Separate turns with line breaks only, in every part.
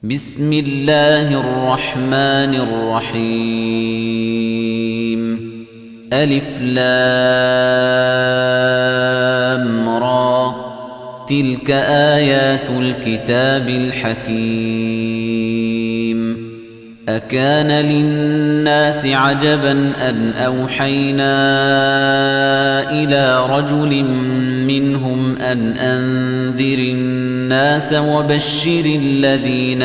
بسم الله الرحمن الرحيم ألف لام را تلك آيات الكتاب الحكيم أكان للناس عجبا أن أوحينا إلى رجل منهم أن أنذر الناس وبشر الذين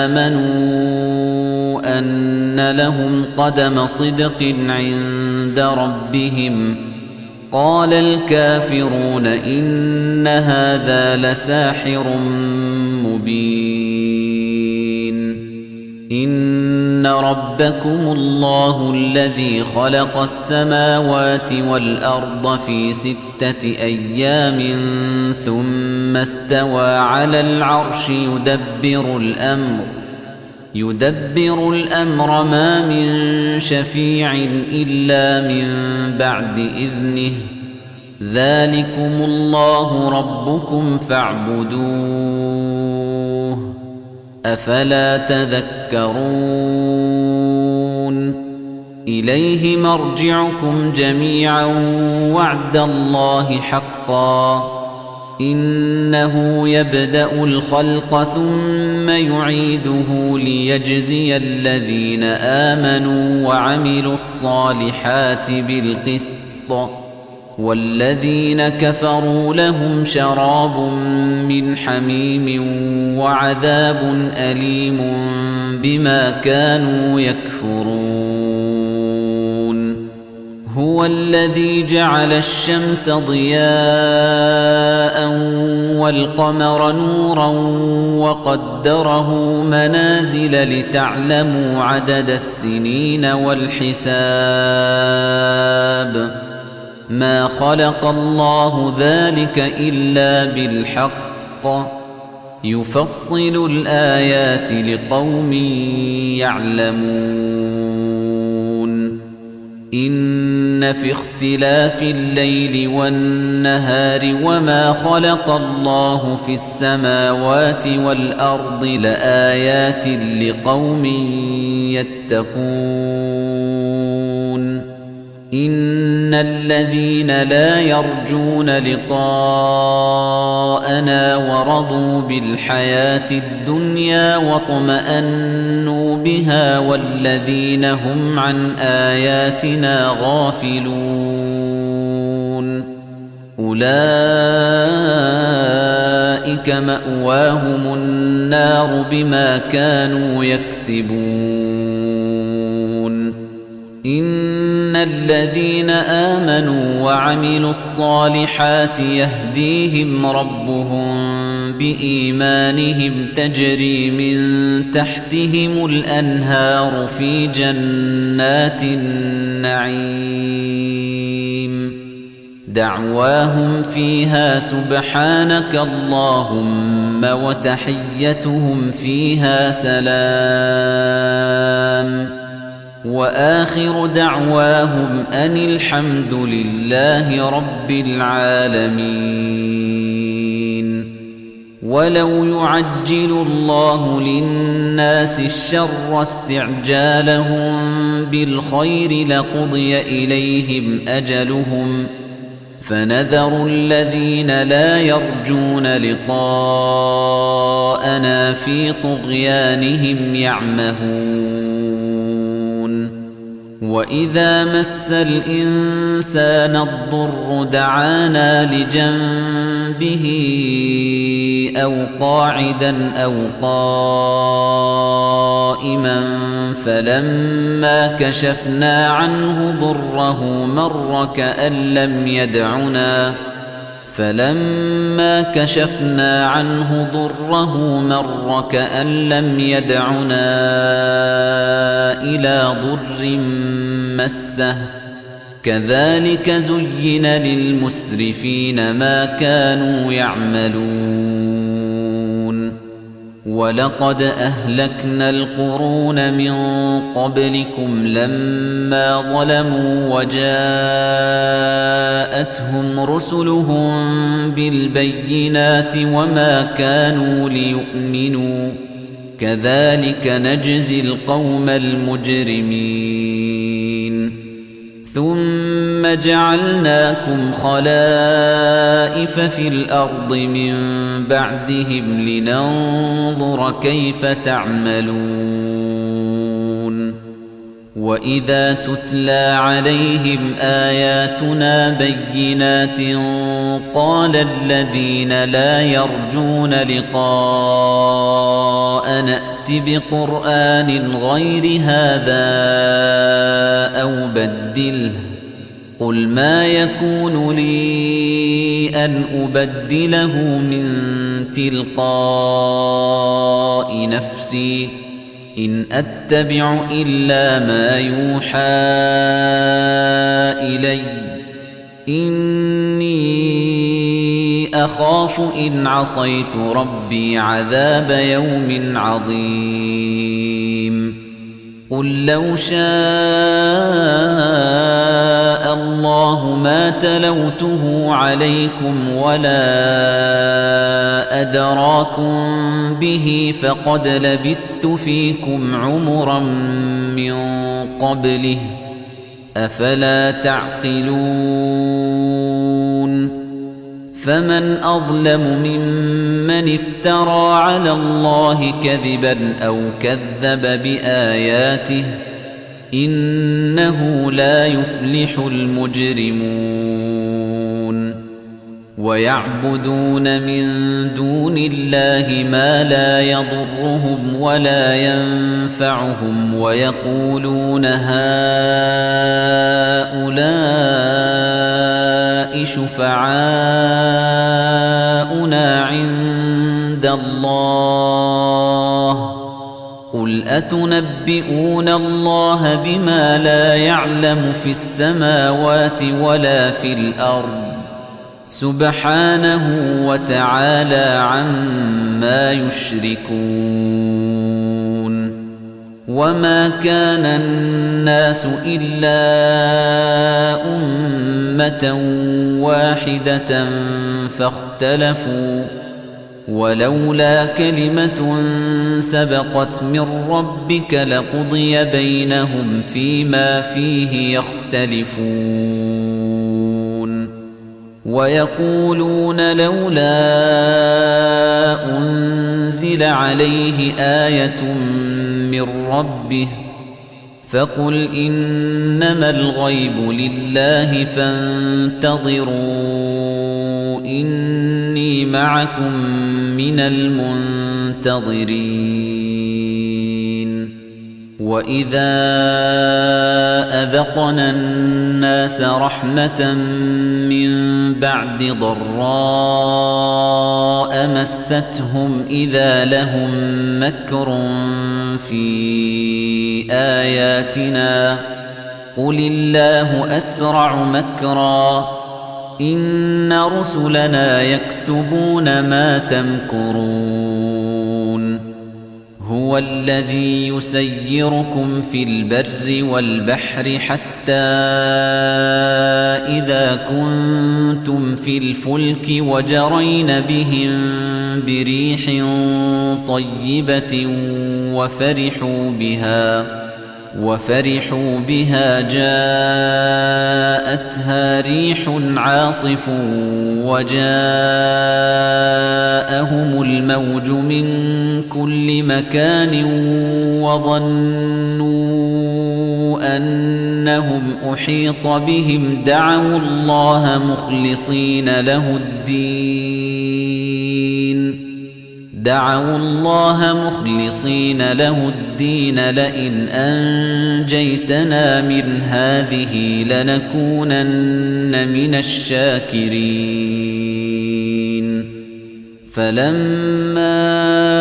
آمنوا أن لهم قدم صدق عند ربهم قال الكافرون إن هذا لساحر مبين إن ربكم الله الذي خلق السماوات والأرض في 6 أيام ثم استوى على العرش يدبر الأمر ما من شفيع إلا من بعد إذنه ذلكم الله ربكم فاعبدوه أفلا تذكرون إليه مرجعكم جميعا وعد الله حقا إنه يبدأ الخلق ثم يعيده ليجزي الذين آمنوا وعملوا الصالحات بالقسط والذين كفروا لهم شراب من حميم وعذاب أليم بما كانوا يكفرون هو الذي جعل الشمس ضياء والقمر نورا وقدره منازل لتعلموا عدد السنين والحساب ما خلق الله ذلك إلا بالحق يفصل الآيات لقوم يعلمون إن في اختلاف الليل والنهار وما خلق الله في السماوات والأرض لآيات لقوم يتقون إن الذين لا يرجون لقاءنا ورضوا بالحياة الدنيا واطمأنوا بها والذين هم عن آياتنا غافلون أولئك مأواهم النار بما كانوا يكسبون إن الذين آمنوا وعملوا الصالحات يهديهم ربهم بإيمانهم تجري من تحتهم الأنهار في جنات النعيم دعواهم فيها سبحانك اللهم وتحيتهم فيها سلام وآخر دعواهم أن الحمد لله رب العالمين ولو يعجل الله للناس الشر استعجالهم بالخير لقضي إليهم أجلهم فنذر الذين لا يرجون لقاءنا في طغيانهم يعمهون وإذا مس الإنسان الضر دعانا لجنبه أو قاعدا أو قائما فلما كشفنا عنه ضره مر كأن لم يدعنا إلى ضر مسه كذلك زين للمسرفين ما كانوا يعملون ولقد أهلكنا القرون من قبلكم لما ظلموا وجاءتهم رسلهم بالبينات وما كانوا ليؤمنوا كذلك نجزي القوم المجرمين ثم جعلناكم خلائف في الأرض من بعدهم لننظر كيف تعملون وإذا تتلى عليهم آياتنا بينات قال الذين لا يرجون لقاء نأت بقرآن غير هذا أو بدله قل ما يكون لي أن أبدله من تلقاء نفسي إن أتبع إلا ما يوحى إلي إني أخاف إن عصيت ربي عذاب يوم عظيم قل لو شاء الله ما تلوته عليكم ولا أدراكم به فقد لبثت فيكم عمرا من قبله أفلا تعقلون فمن أظلم ممن افترى على الله كذبا أو كذب بآياته إنه لا يفلح المجرمون ويعبدون من دون الله ما لا يضرهم ولا ينفعهم ويقولون هؤلاء شفعاؤنا عند الله قل أتنبئون الله بما لا يعلم في السماوات ولا في الأرض سبحانه وتعالى عما يشركون وما كان الناس إلا أمة واحدة فاختلفوا ولولا كلمة سبقت من ربك لقضي بينهم فيما فيه يختلفون ويقولون لولا أنزل عليه آية من ربه فقل إنما الغيب لله فانتظروا إني معكم من المنتظرين وإذا أذقنا الناس رحمة من بعد ضراء مستهم إذا لهم مكر في آياتنا قل الله أسرع مكرا إن رسلنا يكتبون ما تمكرون هو الذي يسيركم في البر والبحر حتى إذا كنتم في الفلك وجرين بهم بريح طيبة وفرحوا بها جاءتها ريح عاصف وجاءهم الموج من كل مكان وظنوا أنهم أحيط بهم دعوا الله مخلصين له الدين لئن أنجيتنا من هذه لنكونن من الشاكرين فلما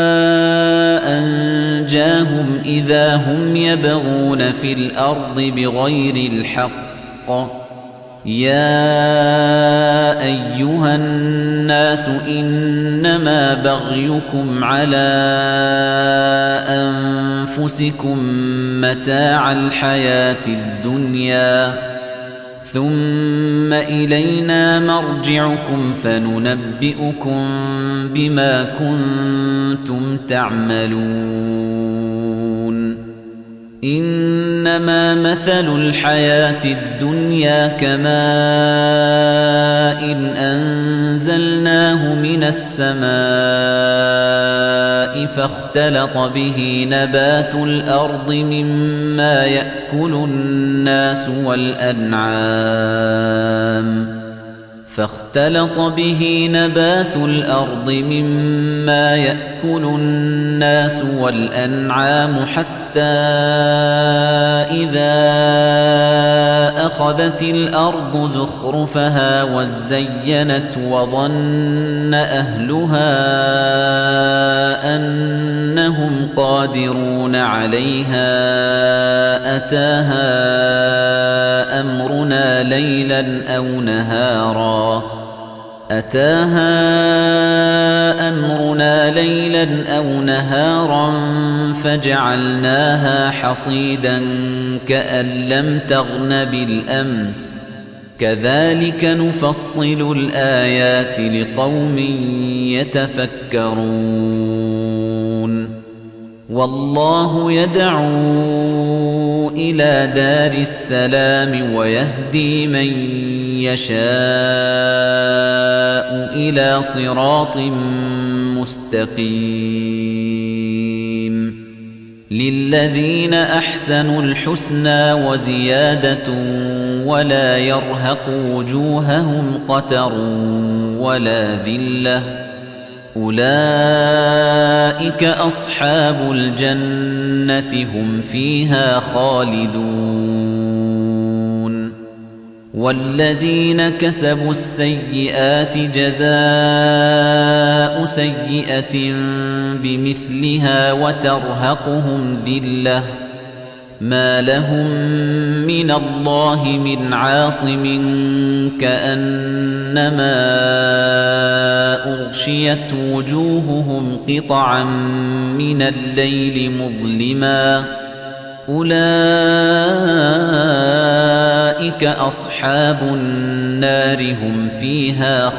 أنجاهم إذا هم يبغون في الأرض بغير الحق يا أيها الناس إنما بغيكم على أنفسكم متاع الحياة الدنيا ثم إلينا مرجعكم فننبئكم بما كنتم تعملون إنما مثل الحياة الدنيا كماء أنزلناه من السماء فاختلط به نبات الأرض مما يأكل الناس والأنعام حتى إذا أخذت الأرض زخرفها وزينت وظن أهلها أنهم قادرون عليها أتاها أمرنا ليلا أو نهارا فجعلناها حصيدا كأن لم تغن بالأمس كذلك نفصل الآيات لقوم يتفكرون والله يدعو إلى دار السلام ويهدي من يشاء إلى صراط مستقيم للذين أحسنوا الحسنى وزيادة ولا يرهق وجوههم قتر ولا ذلة أولئك أصحاب الجنة هم فيها خالدون والذين كسبوا السيئات جزاء سيئة بمثلها وترهقهم ذلة ما لهم من الله من عاصم كأنما أغشيت وجوههم قطعا من الليل مظلما أولئك أصحاب النار هم فيها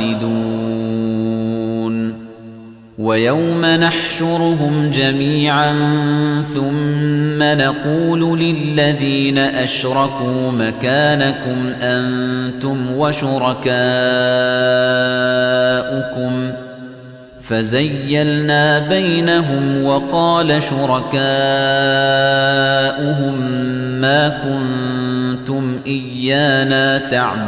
خالدون ويوم نحشرهم جميعا ثم نقول للذين أشركوا مكانكم أنتم وشركاؤكم فزيلنا بينهم وقال شركاؤهم ما كنتم إيانا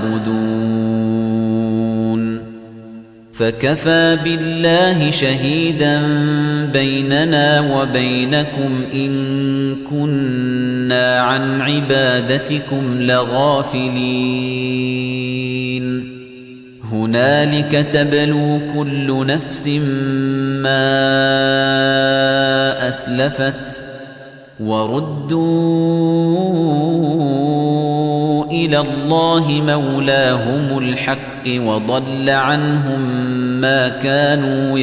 تعبدون فكفى بالله شهيدا بيننا وبينكم إن كنا عن عبادتكم لغافلين هنالك تبلو كل نفس ما أسلفت وردوا إلى الله مولاهم الحق وضل عنهم ما كانوا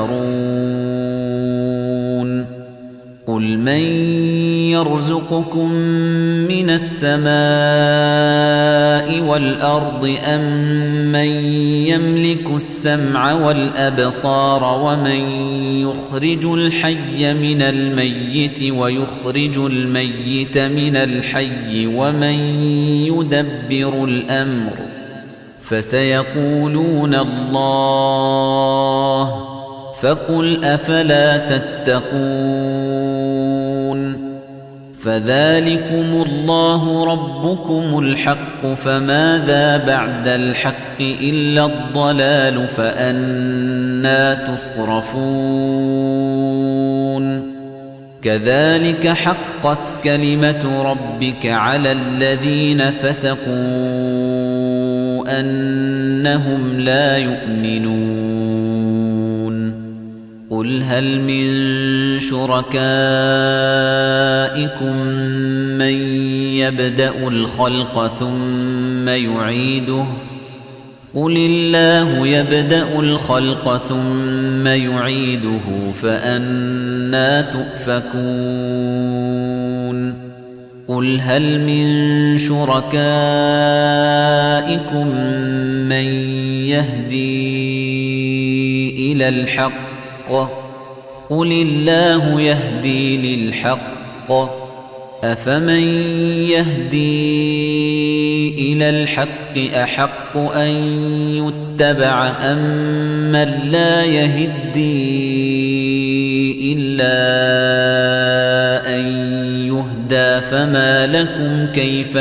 يفترون قل من يرزقكم من السماء والأرض أم من يملك السمع والأبصار ومن يخرج الحي من الميت ويخرج الميت من الحي ومن يدبر الأمر فسيقولون الله فقل أفلا تتقون فذلكم الله ربكم الحق فماذا بعد الحق إلا الضلال فأنى تصرفون كذلك حقت كلمة ربك على الذين فسقوا أنهم لا يؤمنون قل هل من شركائكم من يبدأ الخلق ثم يعيده قل الله يبدأ الخلق ثم يعيده فأنى تؤفكون قُلْ هَلْ مِن شُرَكَائِكُم مَّن يَهْدِي إِلَى الْحَقِّ ۚ قُلِ اللَّهُ يَهْدِي لِلْحَقِّ ۗ أَفَمَن يَهْدِي إِلَى الْحَقِّ أَحَقُّ أَن يُتَّبَعَ أَمَّن لَّا يَهِدِّي إِلَّا أَن يُهْدَىٰ ۖ فَمَا لَكُمْ كَيْفَ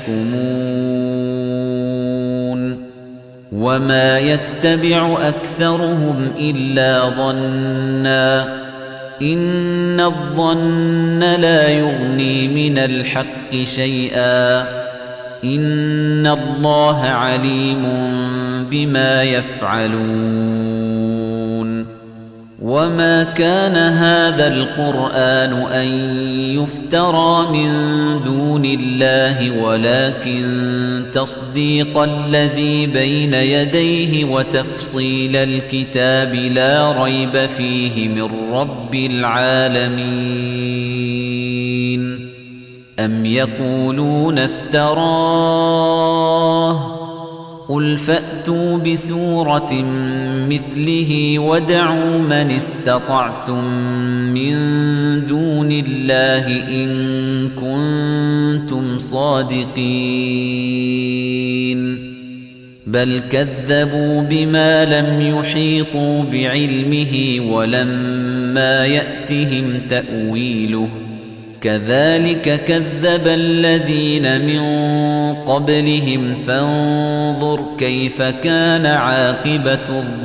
تَحْكُمُونَ وَمَا يَتَّبِعُ أَكْثَرُهُمْ إِلَّا ظَنًّا ۚ إِنَّ الظَّنَّ لَا يُغْنِي مِنَ الْحَقِّ شَيْئًا ۚ إِنَّ اللَّهَ عَلِيمٌ بِمَا يَفْعَلُونَ وَمَا كَانَ هَٰذَا الْقُرْآنُ أَن يُفْتَرَىٰ مِن دُونِ اللَّهِ وَلَٰكِن تَصْدِيقَ الَّذِي بَيْنَ يَدَيْهِ وَتَفْصِيلَ الْكِتَابِ لَا رَيْبَ فِيهِ مِن رَّبِّ الْعَالَمِينَ أَمْ يَقُولُونَ افْتَرَاهُ ۖ قُلْ فَأْتُوا بِسُورَةٍ مِّثْلِهِ وَادْعُوا مَنِ اسْتَطَعْتُم مِّن دُونِ اللَّهِ إِن كُنتُمْ صَادِقِينَ بَلْ كَذَّبُوا بِمَا لَمْ يُحِيطُوا بِعِلْمِهِ وَلَمَّا يَأْتِهِمْ تَأْوِيلُهُ ۚ كَذَٰلِكَ كَذَّبَ الَّذِينَ مِن قَبْلِهِمْ فَانظُرْ كَيْفَ كَانَ عَاقِبَةُ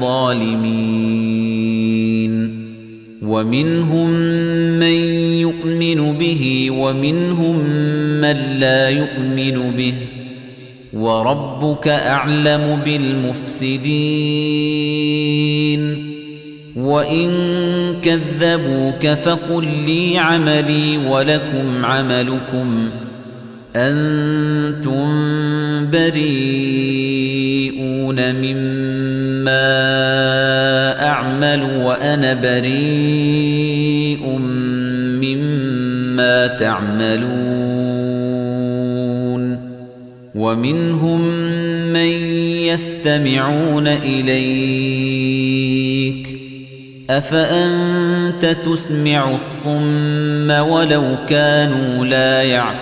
الظَّالِمِينَ وَمِنْهُم مَّن يُؤْمِنُ بِهِ وَمِنْهُم مَّن لَّا يُؤْمِنُ بِهِ ۚ وَرَبُّكَ أَعْلَمُ بِالْمُفْسِدِينَ وَإِن كَذَّبُوكَ فَقُل لِّي عَمَلِي وَلَكُمْ عَمَلُكُمْ أَنتُم بَرِيئُونَ مِمَّا أَعْمَلُ وَأَنَا بَرِيءٌ مِّمَّا تَعْمَلُونَ وَمِنْهُم مَّن يَسْتَمِعُونَ إِلَيْكَ ۚ أَفَأَنتَ تُسْمِعُ الصُّمَّ وَلَوْ كَانُوا لَا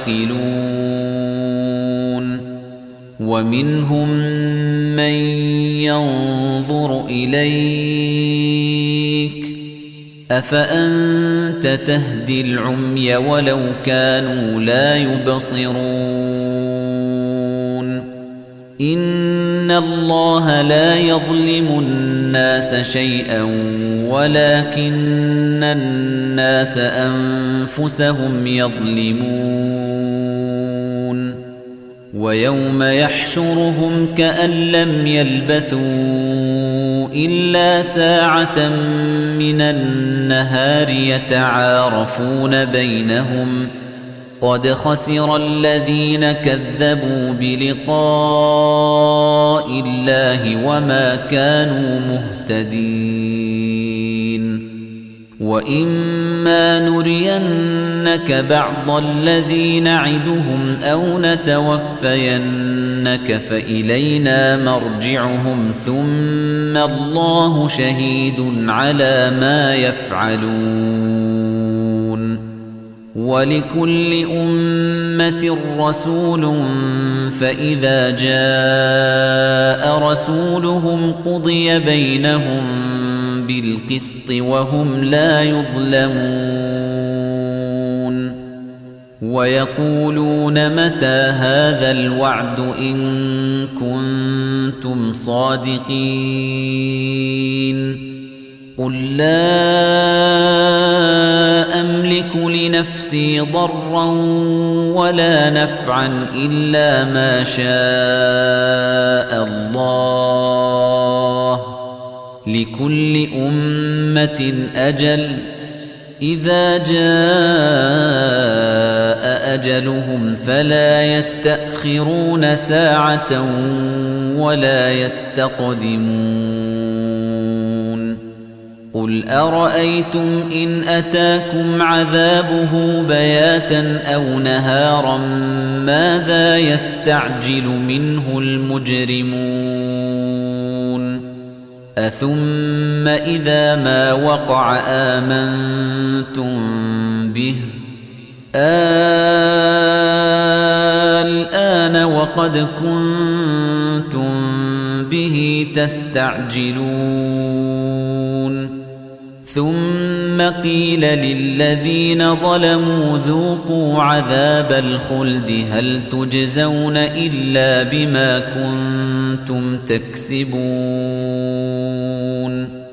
يَعْقِلُونَ وَمِنْهُم مَّن يَنظُرُ إِلَيْكَ ۚ أَفَأَنتَ تَهْدِي الْعُمْيَ وَلَوْ كَانُوا لَا يُبْصِرُونَ إِنَّ اللَّهَ لَا يَظْلِمُ النَّاسَ شَيْئًا وَلَٰكِنَّ النَّاسَ أَنفُسَهُمْ يَظْلِمُونَ وَيَوْمَ يَحْشُرُهُمْ كَأَن لَّمْ يَلْبَثُوا إِلَّا سَاعَةً مِّنَ النَّهَارِ يَتَعَارَفُونَ بَيْنَهُمْ ۚ قَدْ خَسِرَ الَّذِينَ كَذَّبُوا بِلِقَاءِ اللَّهِ وَمَا كَانُوا مُهْتَدِينَ وَإِمَّا نُرِيَنَّكَ بَعْضَ الَّذِي نَعِدُهُمْ أَوْ نَتَوَفَّيَنَّكَ فَإِلَيْنَا مَرْجِعُهُمْ ثُمَّ اللَّهُ شَهِيدٌ عَلَىٰ مَا يَفْعَلُونَ وَلِكُلِّ أُمَّةٍ رَّسُولٌ فَإِذَا جَاءَ رَسُولُهُمْ قُضِيَ بَيْنَهُم بِالْقِسْطِ وَهُمْ لَا يُظْلَمُونَ وَيَقُولُونَ مَتَىٰ هَٰذَا الْوَعْدُ إِن كُنتُمْ صَادِقِينَ قُل لَّا أَمْلِكُ لِنَفْسِي ضَرًّا وَلَا نَفْعًا إِلَّا مَا شَاءَ اللَّهُ ۗ لِكُلِّ أُمَّةٍ أَجَلٌ ۚ إِذَا جَاءَ أَجَلُهُمْ فَلَا يَسْتَأْخِرُونَ سَاعَةً وَلَا يَسْتَقْدِمُونَ قُلْ أَرَأَيْتُمْ إِنْ أَتَاكُمْ عَذَابُهُ بَيَاتًا أَوْ نَهَارًا مَاذَا يَسْتَعْجِلُ مِنْهُ الْمُجْرِمُونَ أَثُمَّ إِذَا مَا وَقَعَ آمَنْتُمْ بِهِ الْآنَ وَقَدْ كُنْتُمْ بِهِ تَسْتَعْجِلُونَ ثُمَّ قِيلَ لِلَّذِينَ ظَلَمُوا ذُوقُوا عَذَابَ الْخُلْدِ هَلْ تُجْزَوْنَ إِلَّا بِمَا كُنتُمْ تَكْسِبُونَ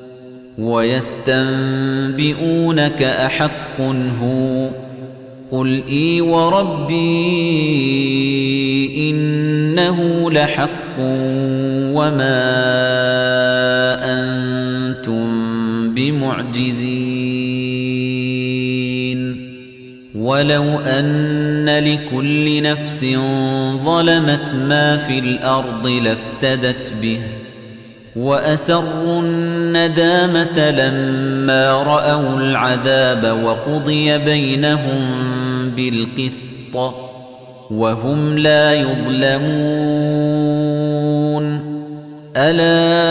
وَيَسْتَنبِئُونَكَ أَحَقٌّ هُوَ قُلْ إِي وَرَبِّي إِنَّهُ لَحَقٌّ وَمَا أَنتُمْ بِمُعْجِزِينَ وَلَوْ أَنَّ لِكُلِّ نَفْسٍ ظَلَمَتْ مَا فِي الْأَرْضِ لَافْتَدَتْ بِهِ وَأَسَرُّوا النَّدَامَةَ لَمَّا رَأَوُا الْعَذَابَ وَقُضِيَ بَيْنَهُم بِالْقِسْطِ وَهُمْ لَا يُظْلَمُونَ أَلَا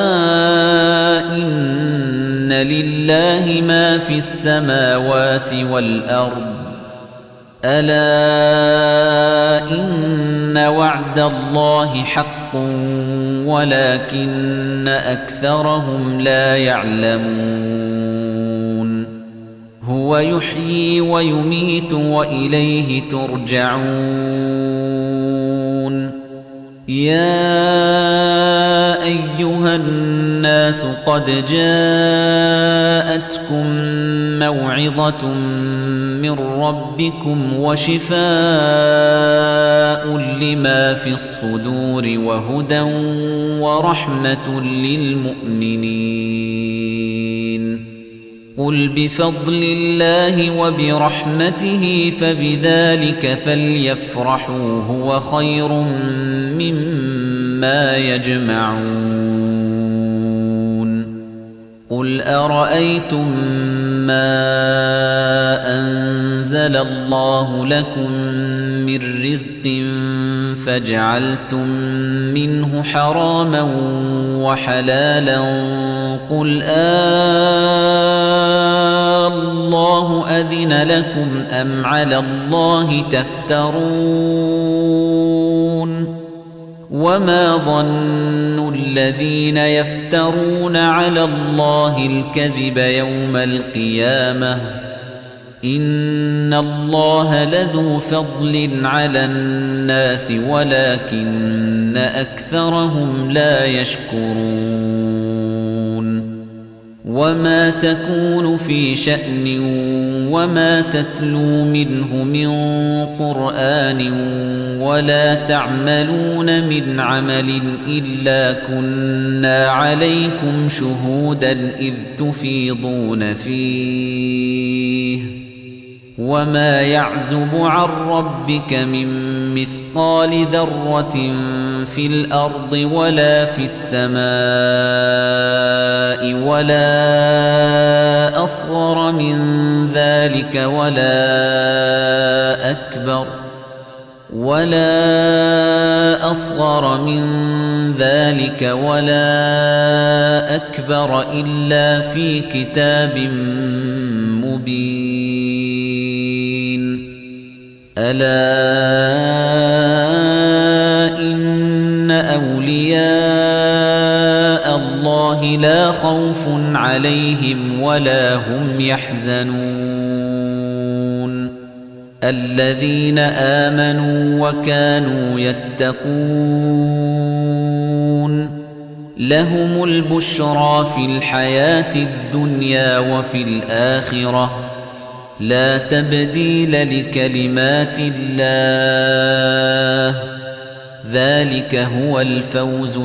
إِنَّ لِلَّهِ مَا فِي السَّمَاوَاتِ وَالْأَرْضِ أَلَا إِنَّ وَعْدَ اللَّهِ حَقٌّ وَلَكِنَّ أَكْثَرَهُمْ لَا يَعْلَمُونَ هُوَ يُحْيِي وَيُمِيتُ وَإِلَيْهِ تُرْجَعُونَ يَا أَيُّهَا النَّاسُ قَدْ جَاءَتْكُم مَّوْعِظَةٌ مِّن رَّبِّكُمْ وَشِفَاءٌ لِّمَا فِي الصُّدُورِ وَهُدًى وَرَحْمَةٌ لِّلْمُؤْمِنِينَ قُلْ بِفَضْلِ اللَّهِ وَبِرَحْمَتِهِ فَبِذَلِكَ فَلْيَفْرَحُوا هُوَ خَيْرٌ مِّمَّا يَجْمَعُونَ قُلْ أَرَأَيْتُم مَّا أَنزَلَ اللَّهُ لَكُم مِّن رِّزْقٍ فَجَعَلْتُم مِّنْهُ حَرَامًا وَحَلَالًا قُلْ اللَّهُ أَذِنَ لَكُمْ أَمْ عَلَى اللَّهِ تَفْتَرُونَ وَمَا ظَنُّ الَّذِينَ يَفْتَرُونَ عَلَى اللَّهِ الْكَذِبَ يَوْمَ الْقِيَامَةِ إِنَّ اللَّهَ لَذُو فَضْلٍ عَلَى النَّاسِ وَلَكِنَّ أَكْثَرَهُمْ لَا يَشْكُرُونَ وَمَا تَكُونُ فِي شَأْنٍ وَمَا تَتْلُو مِنْهُ مِنْ قُرْآنٍ وَلَا تَعْمَلُونَ مِنْ عَمَلٍ إِلَّا كُنَّا عَلَيْكُمْ شُهُودًا إِذْ تُفِيضُونَ فِيهِ وَمَا يَعْزُبُ عَن رَّبِّكَ مِن مِّثْقَالِ ذَرَّةٍ فِي الْأَرْضِ وَلَا فِي السَّمَاءِ وَلَا أَصْغَرَ مِن ذَلِكَ وَلَا أَكْبَرَ إِلَّا فِي كِتَابٍ مُّبِينٍ أَلَا إِنَّ أَوْلِيَاءَ اللَّهِ لَا خَوْفٌ عَلَيْهِمْ وَلَا هُمْ يَحْزَنُونَ الَّذِينَ آمَنُوا وَكَانُوا يَتَّقُونَ لَهُمُ الْبُشْرَى فِي الْحَيَاةِ الدُّنْيَا وَفِي الْآخِرَةِ لَا تَبْدِيلَ لِكَلِمَاتِ اللَّهِ ذَلِكَ هُوَ الْفَوْزُ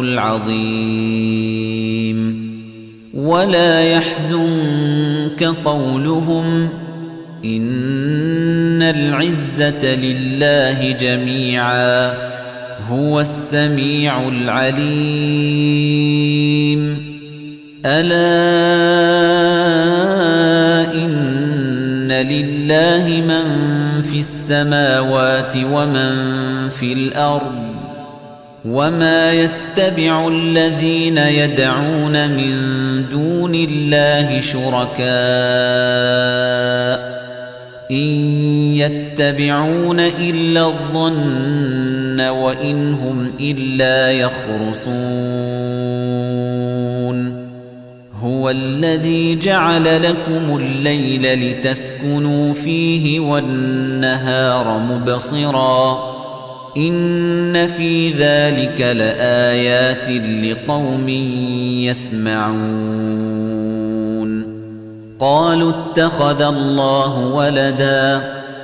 الْعَظِيمُ وَلَا يَحْزُنكَ قَوْلُهُمْ إِنَّ الْعِزَّةَ لِلَّهِ جَمِيعًا هُوَ السَّمِيعُ الْعَلِيمُ ألا إن لله من في السماوات ومن في الأرض وما يتبع الذين يدعون من دون الله شركاء إن يتبعون إلا الظن وإن هم إلا يخرصون هو الذي جعل لكم الليل لتسكنوا فيه والنهار مبصرا إن في ذلك لآيات لقوم يسمعون قالوا اتخذ الله ولدا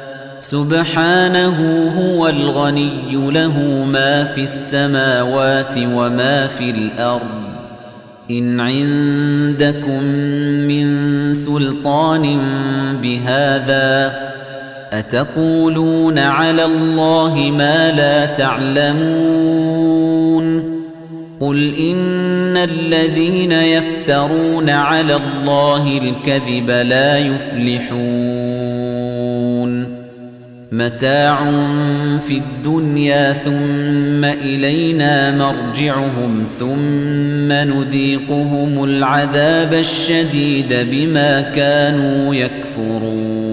سبحانه هو الغني له ما في السماوات وما في الأرض إن عندكم من سلطان بهذا أتقولون على الله ما لا تعلمون قل إن الذين يفترون على الله الكذب لا يفلحون متاع في الدنيا ثم إلينا مرجعهم ثم نذيقهم العذاب الشديد بما كانوا يكفرون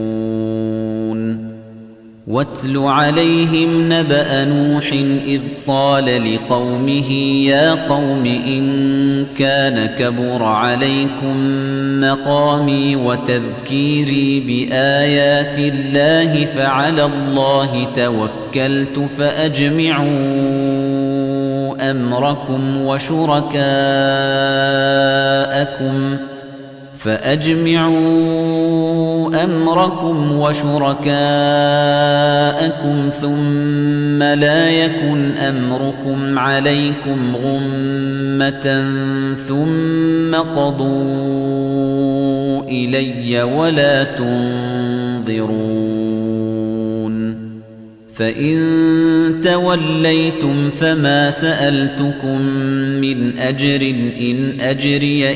واتل عليهم نبأ نوح إذ قال لقومه يا قوم إن كان كبر عليكم مقامي وتذكيري بآيات الله فعلى الله توكلت فأجمعوا أمركم وشركاءكم ثم لا يكن أمركم عليكم غمة ثم قضوا إلي ولا تنظرون فإن توليتم فما سألتكم من أجر إن أجري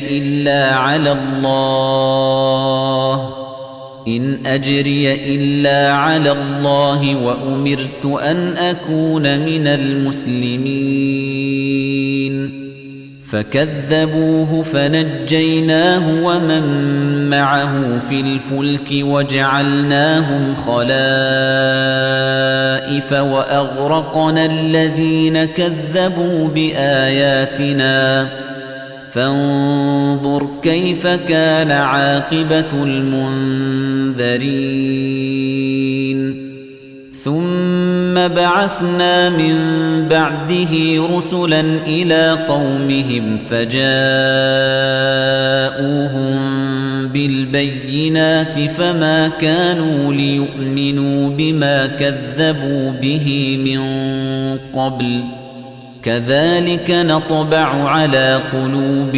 إلا على الله وأمرت أن أكون من المسلمين فكذبوه فنجيناه ومن معه في الفلك وجعلناهم خلائف وأغرقنا الذين كذبوا بآياتنا فانظر كيف كان عاقبة المنذرين ثم بعثنا من بعده رسلا إلى قومهم فجاءوهم بالبينات فما كانوا ليؤمنوا بما كذبوا به من قبل كذلك نطبع على قلوب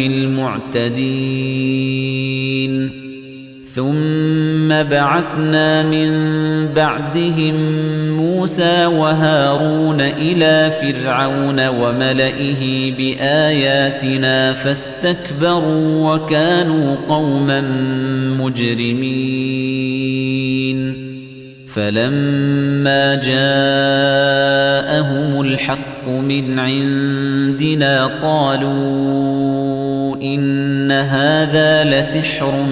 المعتدين ثم بعثنا من بعدهم موسى وهارون إلى فرعون وملئه بآياتنا فاستكبروا وكانوا قوما مجرمين فلما جاءهم الحق من عندنا قالوا إن هذا لسحر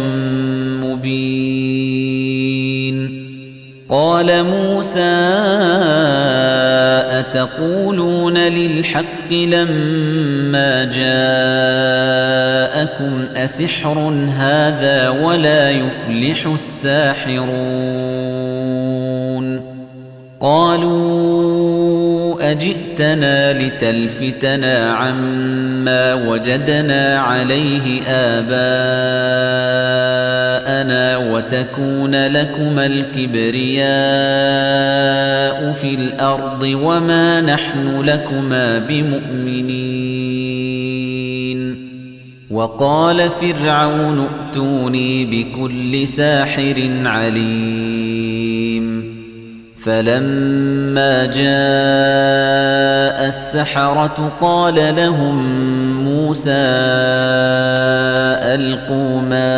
مبين قال موسى أتقولون للحق لما جاءكم أسحر هذا ولا يفلح الساحرون قالوا أجئتنا لتلفتنا عما وجدنا عليه آباءنا وتكون لكما الكبرياء في الأرض وما نحن لكما بمؤمنين وقال فرعون ائتوني بكل ساحر عليم فلما جاء السحرة قال لهم مُوسَىٰ أَلْقُوا مَا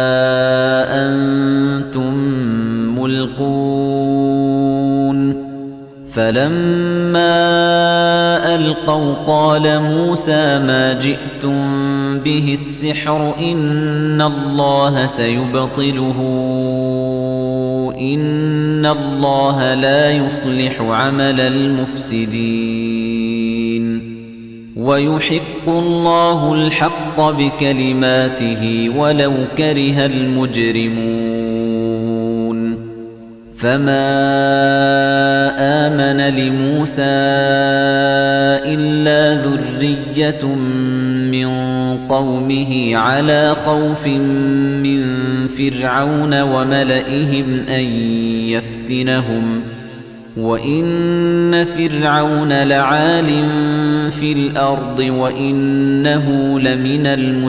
أَنتُم مُّلْقُونَ فَلَمَّا أَلْقَوْا قَالَ مُوسَىٰ مَا جِئْتُم بِهِ السِّحْرُ إِنَّ اللَّهَ سَيُبْطِلُهُ إِنَّ اللَّهَ لَا يُصْلِحُ عَمَلَ الْمُفْسِدِينَ وَيُحِقُّ اللَّهُ الْحَقَّ بِكَلِمَاتِهِ وَلَوْ كَرِهَ الْمُجْرِمُونَ فَمَا آمَنَ لِمُوسَىٰ إِلَّا ذُرِّيَّةٌ مِّن قَوْمِهِ عَلَىٰ خَوْفٍ مِّن فِرْعَوْنَ وَمَلَئِهِمْ أَن يَفْتِنَهُمْ وَإِنَّ فِرْعَوْنَ لَعَالٍ فِي الْأَرْضِ وَإِنَّهُ لَمِنَ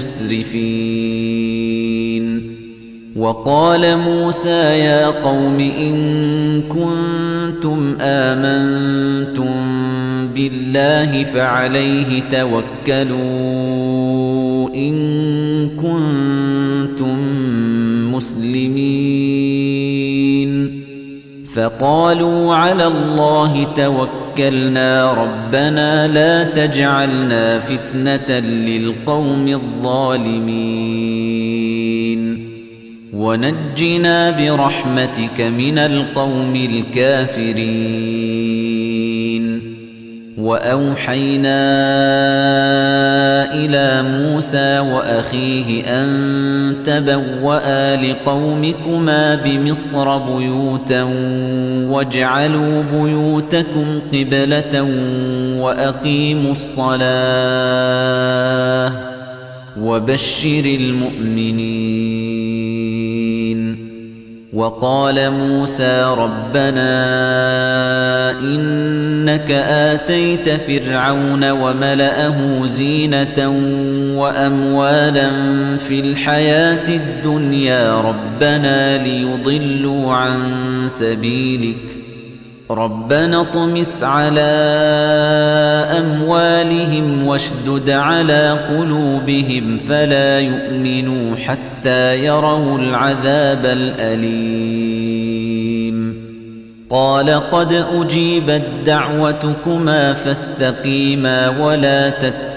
الْمُسْرِفِينَ وَقَالَ مُوسَىٰ يَا قَوْمِ إِن كُنتُمْ آمَنتُم بِاللَّهِ فَعَلَيْهِ تَوَكَّلُوا إِن كُنتُم مُّسْلِمِينَ فَقَالُوا عَلَى اللَّهِ تَوَكَّلْنَا رَبَّنَا لَا تَجْعَلْنَا فِتْنَةً لِّلْقَوْمِ الظَّالِمِينَ وَنَجِّنَا بِرَحْمَتِكَ مِنَ الْقَوْمِ الْكَافِرِينَ وَأَوْحَيْنَا إِلَىٰ مُوسَىٰ وَأَخِيهِ أَن تَبَوَّآ لِقَوْمِكُمَا بِمِصْرَ بُيُوتًا وَاجْعَلُوا بُيُوتَكُمْ قِبْلَةً وَأَقِيمُوا الصَّلَاةَ وَبَشِّرِ الْمُؤْمِنِينَ وَقَالَ مُوسَىٰ رَبَّنَا إِنَّكَ آتَيْتَ فِرْعَوْنَ وَمَلَأَهُ زِينَةً وَأَمْوَالًا فِي الْحَيَاةِ الدُّنْيَا رَبَّنَا لِيُضِلُّوا عَن سَبِيلِكَ رَبَّنَا اطْمِسْ عَلَىٰ أَمْوَالِهِمْ وَاشْدُدْ عَلَىٰ قُلُوبِهِمْ فَلَا يُؤْمِنُوا حَتَّىٰ يَرَوُا الْعَذَابَ الْأَلِيمَ قَالَ قَدْ أُجِيبَتْ دَعْوَتُكُمَا فَاسْتَقِيمَا وَلَا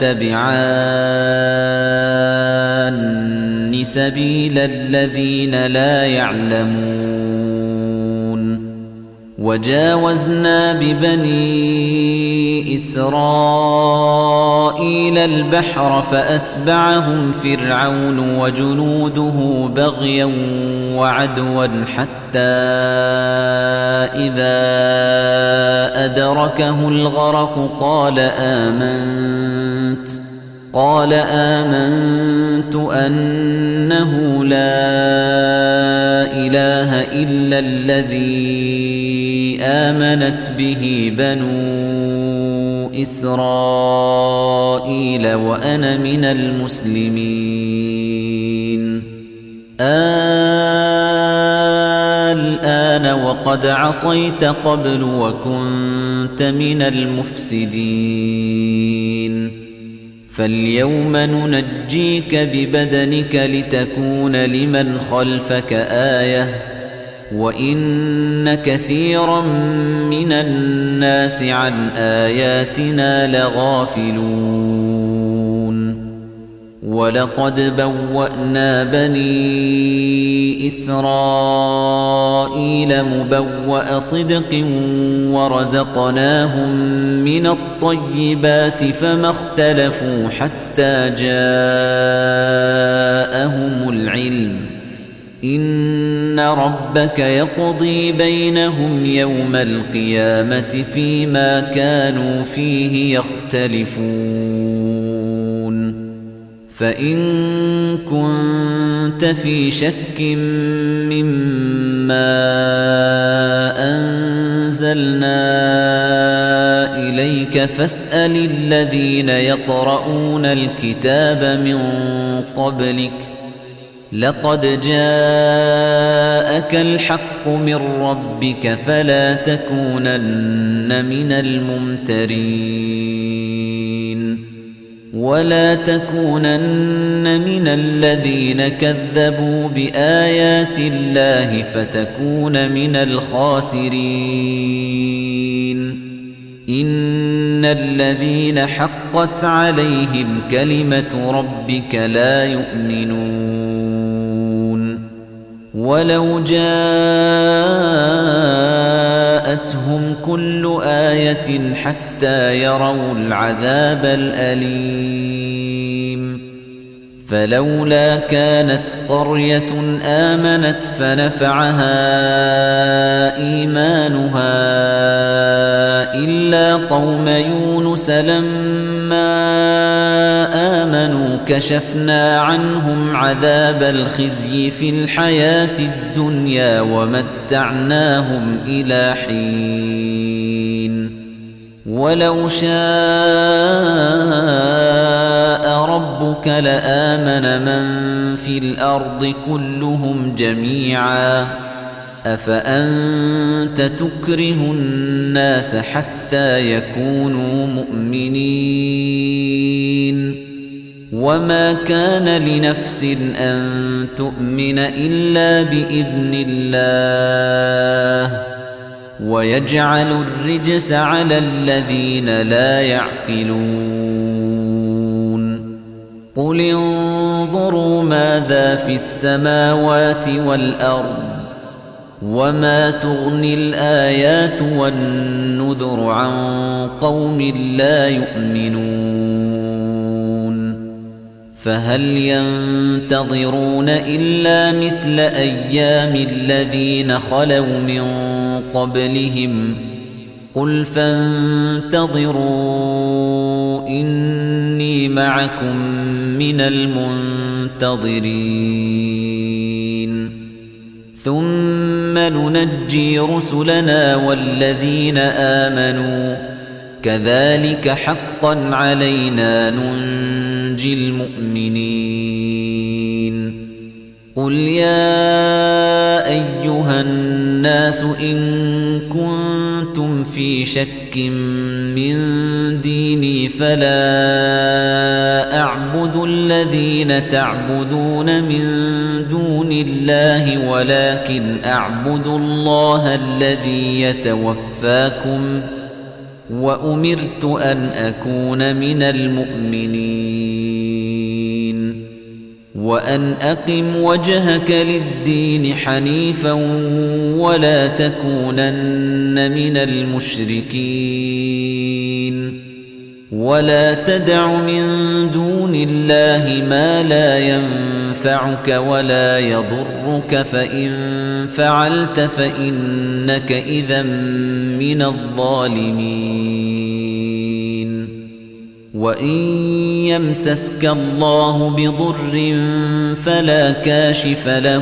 تَتَّبِعَانِّ سَبِيلَ الَّذِينَ لَا يَعْلَمُونَ وَجَاوَزْنَا بِبَنِي إِسْرَائِيلَ الْبَحْرَ فَأَتْبَعَهُمْ فِرْعَوْنُ وَجُنُودُهُ بَغْيًا وَعَدْوًا حَتَّىٰ إِذَا أَدْرَكَهُ الْغَرَقُ قَالَ آمَنتُ أَنَّهُ لَا إِلَٰهَ إِلَّا الَّذِي آمَنَتْ بِهِ بَنُو إِسْرَائِيلَ وَأَنَا مِنَ الْمُسْلِمِينَ الْآنَ وَقَدْ عَصَيْتَ قَبْلُ وَكُنتَ مِنَ الْمُفْسِدِينَ فَالْيَوْمَ نُنَجِّيكَ بِبَدَنِكَ لِتَكُونَ لِمَنْ خَلْفَكَ آيَةً وَإِنَّ كَثِيرًا مِنَ النَّاسِ عَنْ آيَاتِنَا لَغَافِلُونَ وَلَقَدْ بَوَّأْنَا بَنِي إِسْرَائِيلَ مُبَوَّأَ صِدْقٍ وَرَزَقْنَاهُم مِّنَ الطَّيِّبَاتِ فَمَا اخْتَلَفُوا حَتَّىٰ جَاءَهُمُ الْعِلْمُ إِنَّ رَبَّكَ يَقْضِي بَيْنَهُمْ يَوْمَ الْقِيَامَةِ فِيمَا كَانُوا فِيهِ يَخْتَلِفُونَ فَإِن كُنتَ فِي شَكٍّ مِّمَّا أَنزَلْنَا إِلَيْكَ فَاسْأَلِ الَّذِينَ يَقْرَؤُونَ الْكِتَابَ مِن قَبْلِكَ لَقَدْ جَاءَكَ الْحَقُّ مِن رَّبِّكَ فَلَا تَكُونَنَّ مِنَ الْمُمْتَرِينَ ولا تكونن من الذين كذبوا بآيات الله فتكون من الخاسرين إن الذين حقت عليهم كلمة ربك لا يؤمنون ولو جاءتهم كل آية حتى يروا العذاب الأليم فلولا كانت قرية آمنت فنفعها إيمانها إلا قوم يونس لما آمنوا كشفنا عنهم عذاب الخزي في الحياة الدنيا ومتعناهم إلى حين ولو شاء ربك لآمن من في الأرض كلهم جميعا أفأنت تكره الناس حتى يكونوا مؤمنين وما كان لنفس أن تؤمن إلا بإذن الله ويجعل الرجس على الذين لا يعقلون قل انظروا ماذا في السماوات والأرض وما تغني الآيات والنذر عن قوم لا يؤمنون فهل ينتظرون إلا مثل أيام الذين خلوا من قبلهم قل فانتظروا إني معكم من المنتظرين ثم ننجي رسلنا والذين آمنوا كذلك حقا علينا ننجي المؤمنين قل يا أيها الناس إن كنتم في شك من ديني فلا أعبد الذين تعبدون من دون الله ولكن أعبد الله الذي يتوفاكم وأمرت أن أكون من المؤمنين وأن أقم وجهك للدين حنيفا ولا تكونن من المشركين ولا تدع من دون الله ما لا ينفعك ولا يضرك فإن فعلت فإنك إذا من الظالمين وإن يمسسك الله بضر فلا كاشف له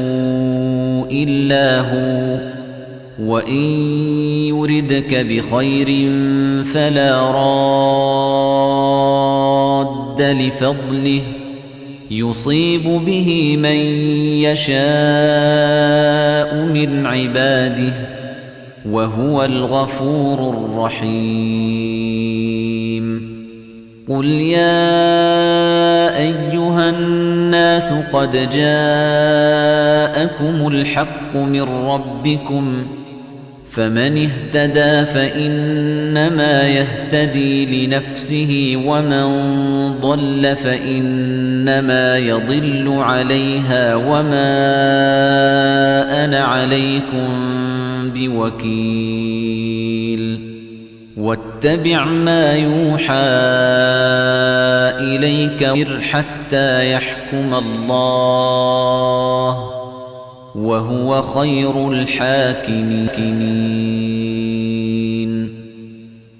إلا هو وإن يردك بخير فلا راد لفضله يصيب به من يشاء من عباده وهو الغفور الرحيم قل يا أيها الناس قد جاءكم الحق من ربكم فمن اهتدى فإنما يهتدي لنفسه ومن ضل فإنما يضل عليها وما أنا عليكم بوكيل واتبع ما يوحى إليك حتى يحكم الله وهو خير الحاكمين